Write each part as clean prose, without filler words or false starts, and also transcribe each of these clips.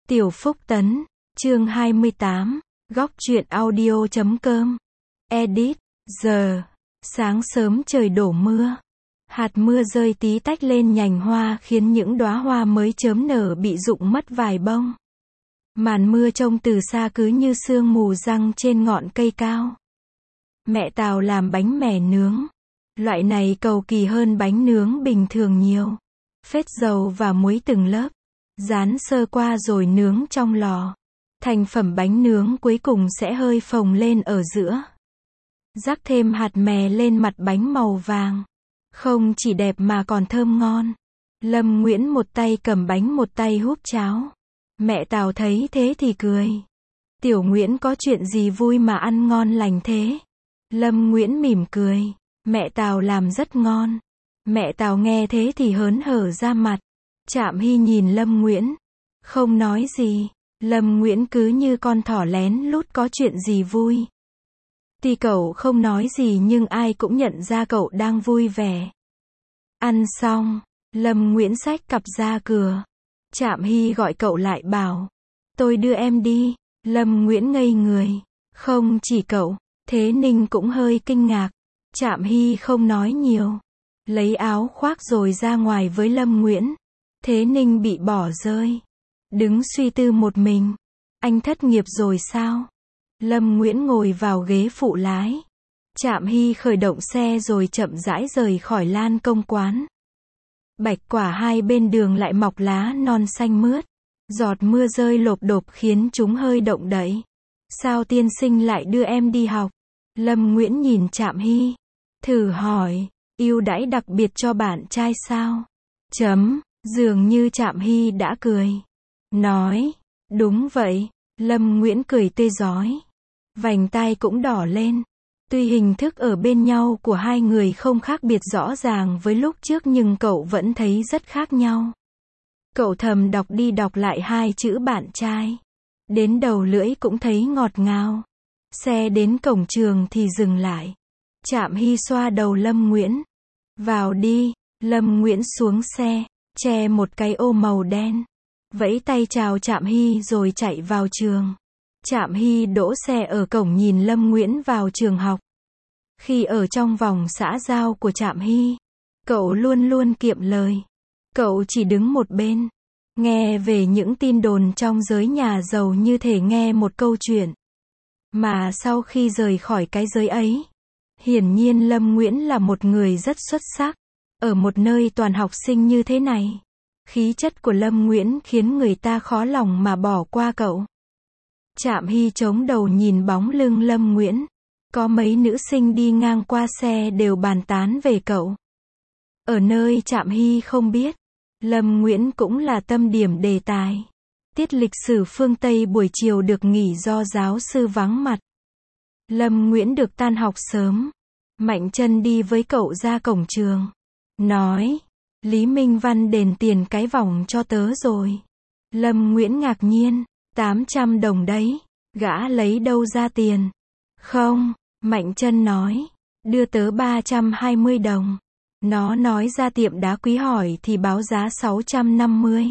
Tiểu Phúc Tấn, chương 28, góc truyện audio.com. Edit, giờ, sáng sớm trời đổ mưa. Hạt mưa rơi tí tách lên nhành hoa khiến những đóa hoa mới chớm nở bị rụng mất vài bông. Màn mưa trông từ xa cứ như sương mù giăng trên ngọn cây cao. Mẹ Tào làm bánh mè nướng. Loại này cầu kỳ hơn bánh nướng bình thường nhiều. Phết dầu và muối từng lớp. Rán sơ qua rồi nướng trong lò. Thành phẩm bánh nướng cuối cùng sẽ hơi phồng lên ở giữa. Rắc thêm hạt mè lên mặt bánh màu vàng. Không chỉ đẹp mà còn thơm ngon. Lâm Nguyễn một tay cầm bánh một tay húp cháo. Mẹ Tào thấy thế thì cười. Tiểu Nguyễn có chuyện gì vui mà ăn ngon lành thế? Lâm Nguyễn mỉm cười. Mẹ Tào làm rất ngon. Mẹ Tào nghe thế thì hớn hở ra mặt. Trạm Hy nhìn Lâm Nguyễn. Không nói gì. Lâm Nguyễn cứ như con thỏ lén lút có chuyện gì vui. Tuy cậu không nói gì nhưng ai cũng nhận ra cậu đang vui vẻ. Ăn xong, Lâm Nguyễn xách cặp ra cửa. Trạm Hy gọi cậu lại bảo. Tôi đưa em đi. Lâm Nguyễn ngây người. Không chỉ cậu, Thế Ninh cũng hơi kinh ngạc. Trạm Hy không nói nhiều. Lấy áo khoác rồi ra ngoài với Lâm Nguyễn. Thế Ninh bị bỏ rơi. Đứng suy tư một mình. Anh thất nghiệp rồi sao? Lâm Nguyễn ngồi vào ghế phụ lái. Trạm Hy khởi động xe rồi chậm rãi rời khỏi lan công quán. Bạch quả hai bên đường lại mọc lá non xanh mướt. Giọt mưa rơi lộp độp khiến chúng hơi động đậy. Sao tiên sinh lại đưa em đi học? Lâm Nguyễn nhìn Trạm Hy. Thử hỏi, ưu đãi đặc biệt cho bạn trai sao? Dường như Trạm Hy đã cười. Nói, đúng vậy. Lâm Nguyễn cười tươi rói. Vành tai cũng đỏ lên. Tuy hình thức ở bên nhau của hai người không khác biệt rõ ràng với lúc trước nhưng cậu vẫn thấy rất khác nhau. Cậu thầm đọc đi đọc lại hai chữ bạn trai. Đến đầu lưỡi cũng thấy ngọt ngào. Xe đến cổng trường thì dừng lại. Trạm Hy xoa đầu Lâm Nguyễn. Vào đi. Lâm Nguyễn xuống xe, che một cái ô màu đen. Vẫy tay chào Trạm Hy rồi chạy vào trường. Trạm Hy đỗ xe ở cổng nhìn Lâm Nguyễn vào trường học. Khi ở trong vòng xã giao của Trạm Hy, cậu luôn luôn kiệm lời. Cậu chỉ đứng một bên, nghe về những tin đồn trong giới nhà giàu như thể nghe một câu chuyện. Mà sau khi rời khỏi cái giới ấy, hiển nhiên Lâm Nguyễn là một người rất xuất sắc. Ở một nơi toàn học sinh như thế này, khí chất của Lâm Nguyễn khiến người ta khó lòng mà bỏ qua cậu. Trạm Hy chống đầu nhìn bóng lưng Lâm Nguyễn. Có mấy nữ sinh đi ngang qua xe đều bàn tán về cậu. Ở nơi Trạm Hy không biết, Lâm Nguyễn cũng là tâm điểm đề tài. Tiết lịch sử phương Tây buổi chiều được nghỉ do giáo sư vắng mặt. Lâm Nguyễn được tan học sớm. Mạnh Trân đi với cậu ra cổng trường. Nói, Lý Minh Văn đền tiền cái vòng cho tớ rồi. Lâm Nguyễn ngạc nhiên, 800 đồng đấy. Gã lấy đâu ra tiền? Không, Mạnh Trân nói, đưa tớ 320 đồng. Nó nói ra tiệm đá quý hỏi thì báo giá 650.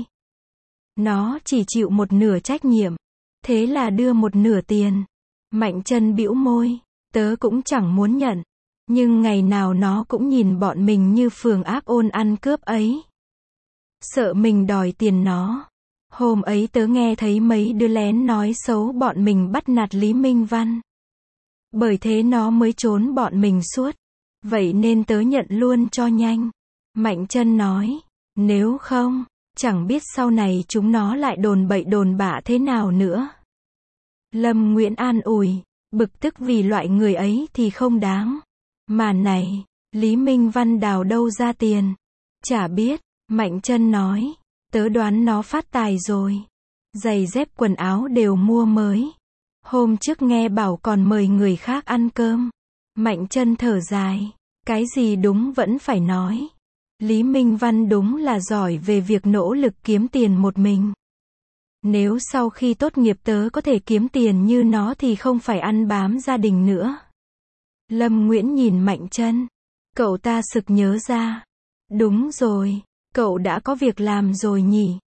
Nó chỉ chịu một nửa trách nhiệm. Thế là đưa một nửa tiền. Mạnh Trân bĩu môi, tớ cũng chẳng muốn nhận. Nhưng ngày nào nó cũng nhìn bọn mình như phường ác ôn ăn cướp ấy. Sợ mình đòi tiền nó. Hôm ấy tớ nghe thấy mấy đứa lén nói xấu bọn mình bắt nạt Lý Minh Văn. Bởi thế nó mới trốn bọn mình suốt. Vậy nên tớ nhận luôn cho nhanh. Mạnh Trân nói, nếu không, chẳng biết sau này chúng nó lại đồn bậy đồn bạ thế nào nữa. Lâm Nguyễn an ủi, bực tức vì loại người ấy thì không đáng. Mà này, Lý Minh Văn đào đâu ra tiền? Chả biết, Mạnh Trân nói, tớ đoán nó phát tài rồi. Giày dép quần áo đều mua mới. Hôm trước nghe bảo còn mời người khác ăn cơm. Mạnh Trân thở dài, cái gì đúng vẫn phải nói. Lý Minh Văn đúng là giỏi về việc nỗ lực kiếm tiền một mình. Nếu sau khi tốt nghiệp tớ có thể kiếm tiền như nó thì không phải ăn bám gia đình nữa. Lâm Nguyễn nhìn Mạnh Trân. Cậu ta sực nhớ ra. Đúng rồi, cậu đã có việc làm rồi nhỉ?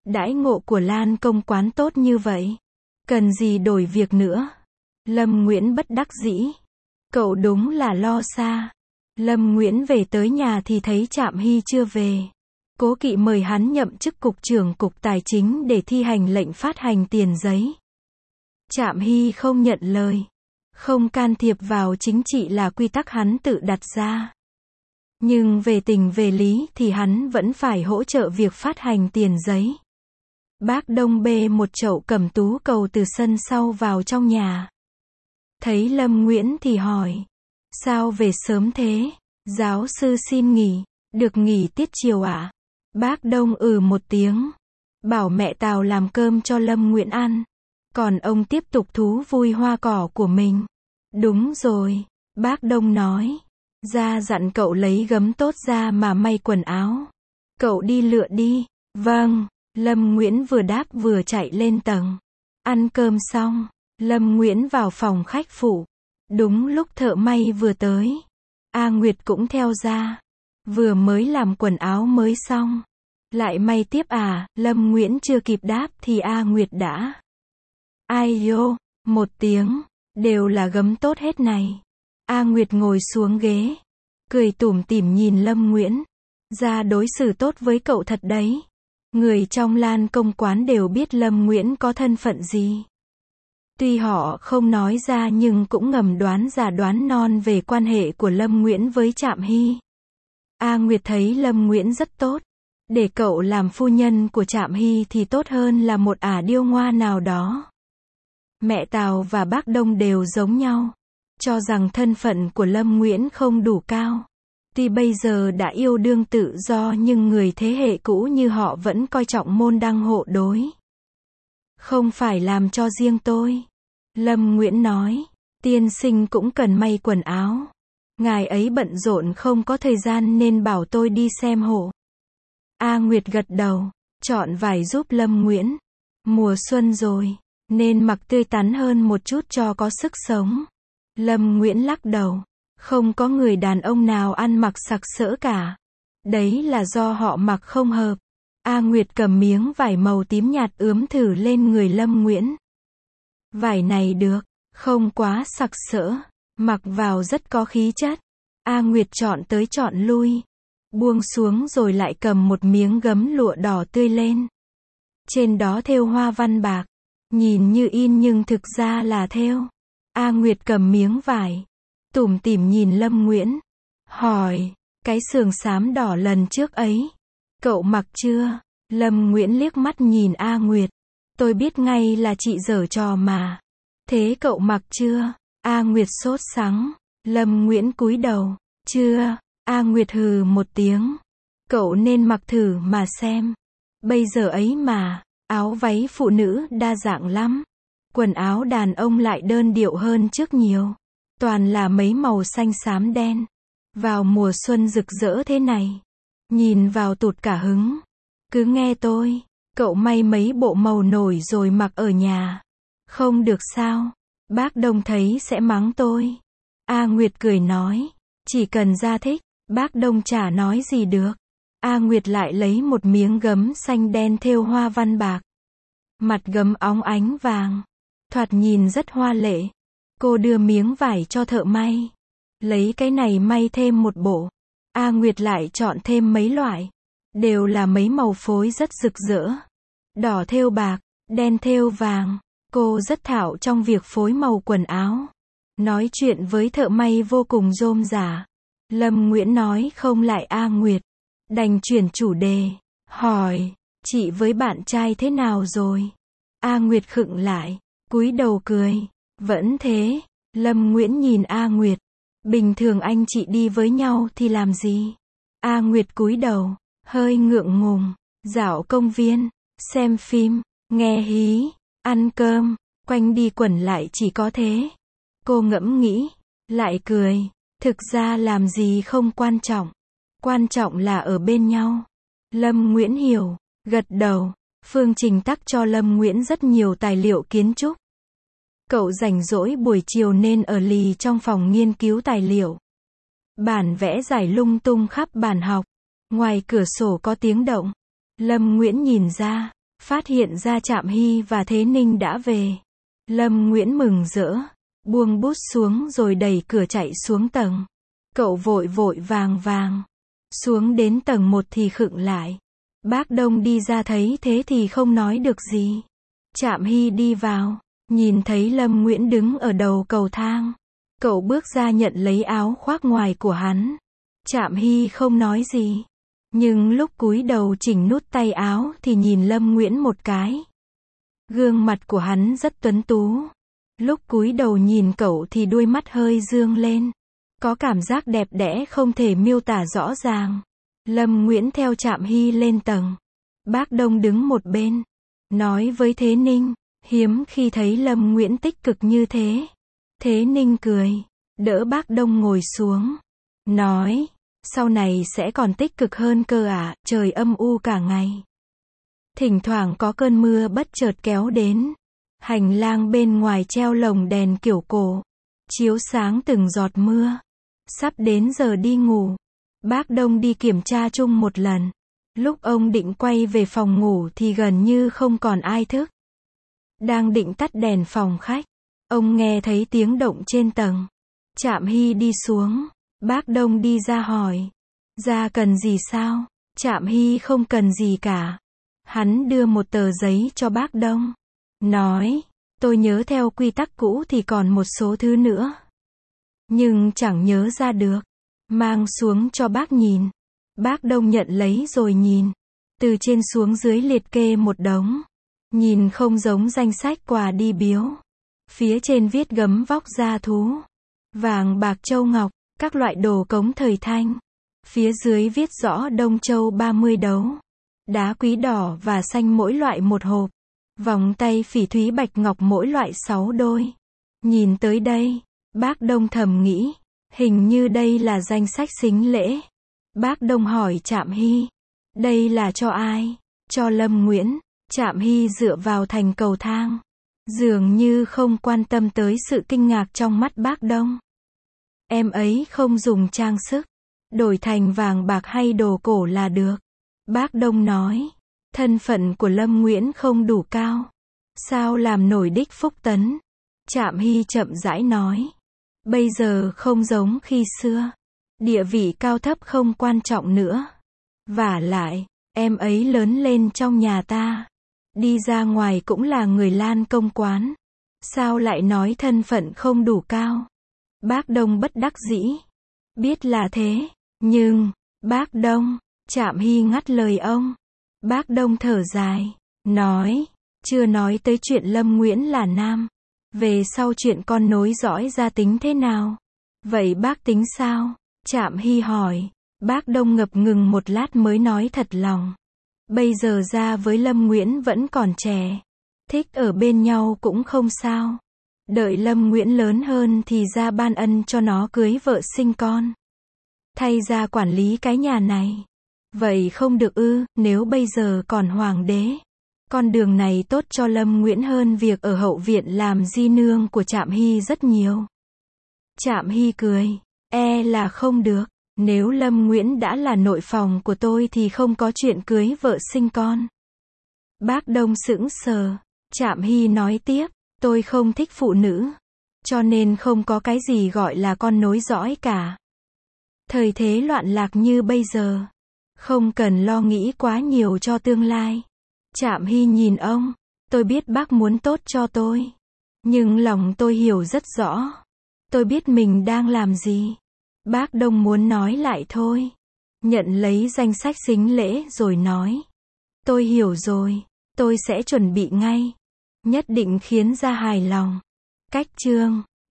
Đãi ngộ của Lan công quán tốt như vậy. Cần gì đổi việc nữa? Lâm Nguyễn bất đắc dĩ. Cậu đúng là lo xa. Lâm Nguyễn về tới nhà thì thấy Trạm Hy chưa về. Cố Kỵ mời hắn nhậm chức cục trưởng cục tài chính để thi hành lệnh phát hành tiền giấy. Trạm Hy không nhận lời. Không can thiệp vào chính trị là quy tắc hắn tự đặt ra. Nhưng về tình về lý thì hắn vẫn phải hỗ trợ việc phát hành tiền giấy. Bác Đông bê một chậu cẩm tú cầu từ sân sau vào trong nhà. Thấy Lâm Nguyễn thì hỏi. Sao về sớm thế? Giáo sư xin nghỉ. Được nghỉ tiết chiều ạ? Bác Đông một tiếng. Bảo mẹ Tào làm cơm cho Lâm Nguyễn ăn. Còn ông tiếp tục thú vui hoa cỏ của mình. Đúng rồi. Bác Đông nói. Ra dặn cậu lấy gấm tốt ra mà may quần áo. Cậu đi lựa đi. Vâng. Lâm Nguyễn vừa đáp vừa chạy lên tầng. Ăn cơm xong, Lâm Nguyễn vào phòng khách phụ. Đúng lúc thợ may vừa tới. A Nguyệt cũng theo ra. Vừa mới làm quần áo mới xong. Lại may tiếp à? Lâm Nguyễn chưa kịp đáp thì A Nguyệt đã. Ai yo, một tiếng. Đều là gấm tốt hết này. A Nguyệt ngồi xuống ghế. Cười tủm tỉm nhìn Lâm Nguyễn. Ra đối xử tốt với cậu thật đấy. Người trong Lan công quán đều biết Lâm Nguyễn có thân phận gì. Tuy họ không nói ra nhưng cũng ngầm đoán già đoán non về quan hệ của Lâm Nguyễn với Trạm Hy. A Nguyệt thấy Lâm Nguyễn rất tốt. Để cậu làm phu nhân của Trạm Hy thì tốt hơn là một ả điêu ngoa nào đó. Mẹ Tào và bác Đông đều giống nhau. Cho rằng thân phận của Lâm Nguyễn không đủ cao. Tuy bây giờ đã yêu đương tự do nhưng người thế hệ cũ như họ vẫn coi trọng môn đăng hộ đối. Không phải làm cho riêng tôi. Lâm Nguyễn nói. Tiên sinh cũng cần may quần áo. Ngài ấy bận rộn không có thời gian nên bảo tôi đi xem hộ. A Nguyệt gật đầu. Chọn vải giúp Lâm Nguyễn. Mùa xuân rồi. Nên mặc tươi tắn hơn một chút cho có sức sống. Lâm Nguyễn lắc đầu. Không có người đàn ông nào ăn mặc sặc sỡ cả. Đấy là do họ mặc không hợp. A Nguyệt cầm miếng vải màu tím nhạt ướm thử lên người Lâm Nguyễn. Vải này được, không quá sặc sỡ, mặc vào rất có khí chất. A Nguyệt chọn tới chọn lui, buông xuống rồi lại cầm một miếng gấm lụa đỏ tươi lên. Trên đó thêu hoa văn bạc, nhìn như in nhưng thực ra là thêu. A Nguyệt cầm miếng vải, tủm tỉm nhìn Lâm Nguyễn, hỏi, cái sườn xám đỏ lần trước ấy, cậu mặc chưa? Lâm Nguyễn liếc mắt nhìn A Nguyệt, tôi biết ngay là chị giở trò mà. Thế cậu mặc chưa? A Nguyệt sốt sắng. Lâm Nguyễn cúi đầu, chưa. A Nguyệt hừ một tiếng. Cậu nên mặc thử mà xem. Bây giờ ấy mà, áo váy phụ nữ đa dạng lắm. Quần áo đàn ông lại đơn điệu hơn trước nhiều. Toàn là mấy màu xanh xám đen. Vào mùa xuân rực rỡ thế này, nhìn vào tụt cả hứng. Cứ nghe tôi, cậu may mấy bộ màu nổi rồi mặc ở nhà. Không được sao? Bác Đông thấy sẽ mắng tôi. A Nguyệt cười nói, chỉ cần ra thích, bác Đông chả nói gì được. A Nguyệt lại lấy một miếng gấm xanh đen thêu hoa văn bạc. Mặt gấm óng ánh vàng, thoạt nhìn rất hoa lệ. Cô đưa miếng vải cho thợ may. Lấy cái này may thêm một bộ. A Nguyệt lại chọn thêm mấy loại. Đều là mấy màu phối rất rực rỡ. Đỏ thêu bạc, đen thêu vàng. Cô rất thạo trong việc phối màu quần áo. Nói chuyện với thợ may vô cùng rôm rả. Lâm Nguyễn nói không lại A Nguyệt. Đành chuyển chủ đề. Hỏi, chị với bạn trai thế nào rồi? A Nguyệt khựng lại, cúi đầu cười. Vẫn thế. Lâm Nguyễn nhìn A Nguyệt. Bình thường anh chị đi với nhau thì làm gì? A Nguyệt cúi đầu, hơi ngượng ngùng. Dạo công viên, xem phim, nghe hí, ăn cơm, quanh đi quẩn lại chỉ có thế. Cô ngẫm nghĩ, lại cười. Thực ra làm gì không quan trọng. Quan trọng là ở bên nhau. Lâm Nguyễn hiểu, gật đầu. Phương Trình tắc cho Lâm Nguyễn rất nhiều tài liệu kiến trúc. Cậu rảnh rỗi buổi chiều nên ở lì trong phòng nghiên cứu tài liệu. Bản vẽ rải lung tung khắp bàn học. Ngoài cửa sổ có tiếng động. Lâm Nguyễn nhìn ra. phát hiện ra Trạm Hy và Thế Ninh đã về. Lâm Nguyễn mừng rỡ, buông bút xuống rồi đẩy cửa chạy xuống tầng. Cậu vội vội vàng vàng. Xuống đến tầng 1 thì khựng lại. Bác Đông đi ra thấy thế thì không nói được gì. Trạm Hy đi vào, nhìn thấy Lâm Nguyễn đứng ở đầu cầu thang. Cậu bước ra nhận lấy áo khoác ngoài của hắn. Trạm Hy không nói gì. Nhưng lúc cúi đầu chỉnh nút tay áo thì nhìn Lâm Nguyễn một cái. Gương mặt của hắn rất tuấn tú. Lúc cúi đầu nhìn cậu thì đuôi mắt hơi dương lên. Có cảm giác đẹp đẽ không thể miêu tả rõ ràng. Lâm Nguyễn theo Trạm Hy lên tầng. Bác Đông đứng một bên. Nói với Thế Ninh. Hiếm khi thấy Lâm Nguyễn tích cực như thế. Thế Ninh cười. Đỡ bác Đông ngồi xuống. Nói. Sau này sẽ còn tích cực hơn cơ ạ, trời âm u cả ngày. Thỉnh thoảng có cơn mưa bất chợt kéo đến. Hành lang bên ngoài treo lồng đèn kiểu cổ. Chiếu sáng từng giọt mưa. Sắp đến giờ đi ngủ. Bác Đông đi kiểm tra chung một lần. Lúc ông định quay về phòng ngủ thì gần như không còn ai thức. Đang định tắt đèn phòng khách. Ông nghe thấy tiếng động trên tầng. Trạm Hy đi xuống. Bác Đông đi ra hỏi. Ra cần gì sao? Trạm Hy không cần gì cả. Hắn đưa một tờ giấy cho bác Đông. Nói. Tôi nhớ theo quy tắc cũ thì còn một số thứ nữa. Nhưng chẳng nhớ ra được. Mang xuống cho bác nhìn. Bác Đông nhận lấy rồi nhìn. Từ trên xuống dưới liệt kê một đống. Nhìn không giống danh sách quà đi biếu. Phía trên viết gấm vóc da thú. Vàng bạc châu ngọc. Các loại đồ cống thời Thanh. Phía dưới viết rõ Đông Châu 30 đấu. Đá quý đỏ và xanh mỗi loại một hộp. Vòng tay phỉ thúy bạch ngọc mỗi loại 6 đôi. Nhìn tới đây, bác Đông thầm nghĩ. Hình như đây là danh sách sính lễ. Bác Đông hỏi Trạm Hy. Đây là cho ai? Cho Lâm Nguyễn. Trạm Hy dựa vào thành cầu thang. Dường như không quan tâm tới sự kinh ngạc trong mắt bác Đông. Em ấy không dùng trang sức. Đổi thành vàng bạc hay đồ cổ là được. Bác Đông nói. Thân phận của Lâm Nguyễn không đủ cao. Sao làm nổi đích phúc tấn? Trạm Hy chậm rãi nói. Bây giờ không giống khi xưa. Địa vị cao thấp không quan trọng nữa. Vả lại, em ấy lớn lên trong nhà ta. Đi ra ngoài cũng là người Lan công quán. Sao lại nói thân phận không đủ cao? Bác Đông bất đắc dĩ. Biết là thế. Nhưng, bác Đông, Trạm Hy ngắt lời ông. Bác Đông thở dài. Nói. Chưa nói tới chuyện Lâm Nguyễn là nam. Về sau chuyện con nối dõi gia tính thế nào? Vậy bác tính sao? Trạm Hy hỏi. Bác Đông ngập ngừng một lát mới nói thật lòng. Bây giờ ra với Lâm Nguyễn vẫn còn trẻ. Thích ở bên nhau cũng không sao. Đợi Lâm Nguyễn lớn hơn thì ra ban ân cho nó cưới vợ sinh con. Thay ra quản lý cái nhà này. Vậy không được ư, nếu bây giờ còn hoàng đế. Con đường này tốt cho Lâm Nguyễn hơn việc ở hậu viện làm di nương của Trạm Hy rất nhiều. Trạm Hy cười. Là không được. Nếu Lâm Nguyễn đã là nội phòng của tôi thì không có chuyện cưới vợ sinh con. Bác Đông sững sờ. Trạm Hy nói tiếp. Tôi không thích phụ nữ. Cho nên không có cái gì gọi là con nối dõi cả. Thời thế loạn lạc như bây giờ. Không cần lo nghĩ quá nhiều cho tương lai. Trạm Hy nhìn ông. Tôi biết bác muốn tốt cho tôi. Nhưng lòng tôi hiểu rất rõ. Tôi biết mình đang làm gì. Bác Đông muốn nói lại thôi. Nhận lấy danh sách sính lễ rồi nói. Tôi hiểu rồi. Tôi sẽ chuẩn bị ngay. Nhất định khiến ra hài lòng. Cách chương